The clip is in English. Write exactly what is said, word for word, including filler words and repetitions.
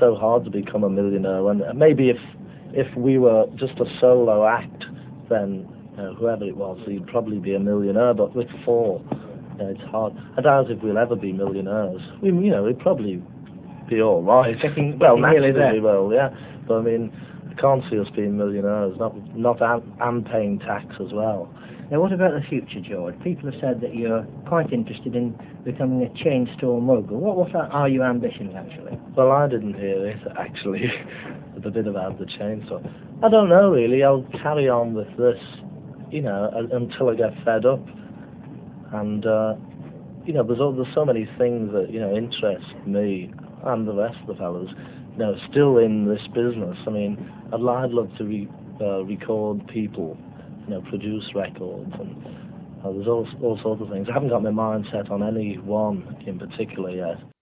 so hard to become a millionaire. And maybe if if we were just a solo act, then uh, whoever it was, he'd probably be a millionaire. But with four, uh, it's hard. I doubt if we'll ever be millionaires. We, you know, we'd probably be all right. Getting, well, getting naturally really we will, yeah. But I mean, I can't see us being millionaires. Not not and, and paying tax as well. Now, what about the future, George? People have said that you're quite interested in becoming a chain store mogul. What, what are your ambitions, actually? Well, I didn't hear it, actually, the bit about the chain store. I don't know, really. I'll carry on with this, you know, until I get fed up. And, uh, you know, there's, all, there's so many things that, you know, interest me and the rest of the fellas, you know, still in this business. I mean, I'd, I'd love to re, uh, record people, you know, produce records, and uh, there's all, all sorts of things. I haven't got my mind set on any one in particular yet.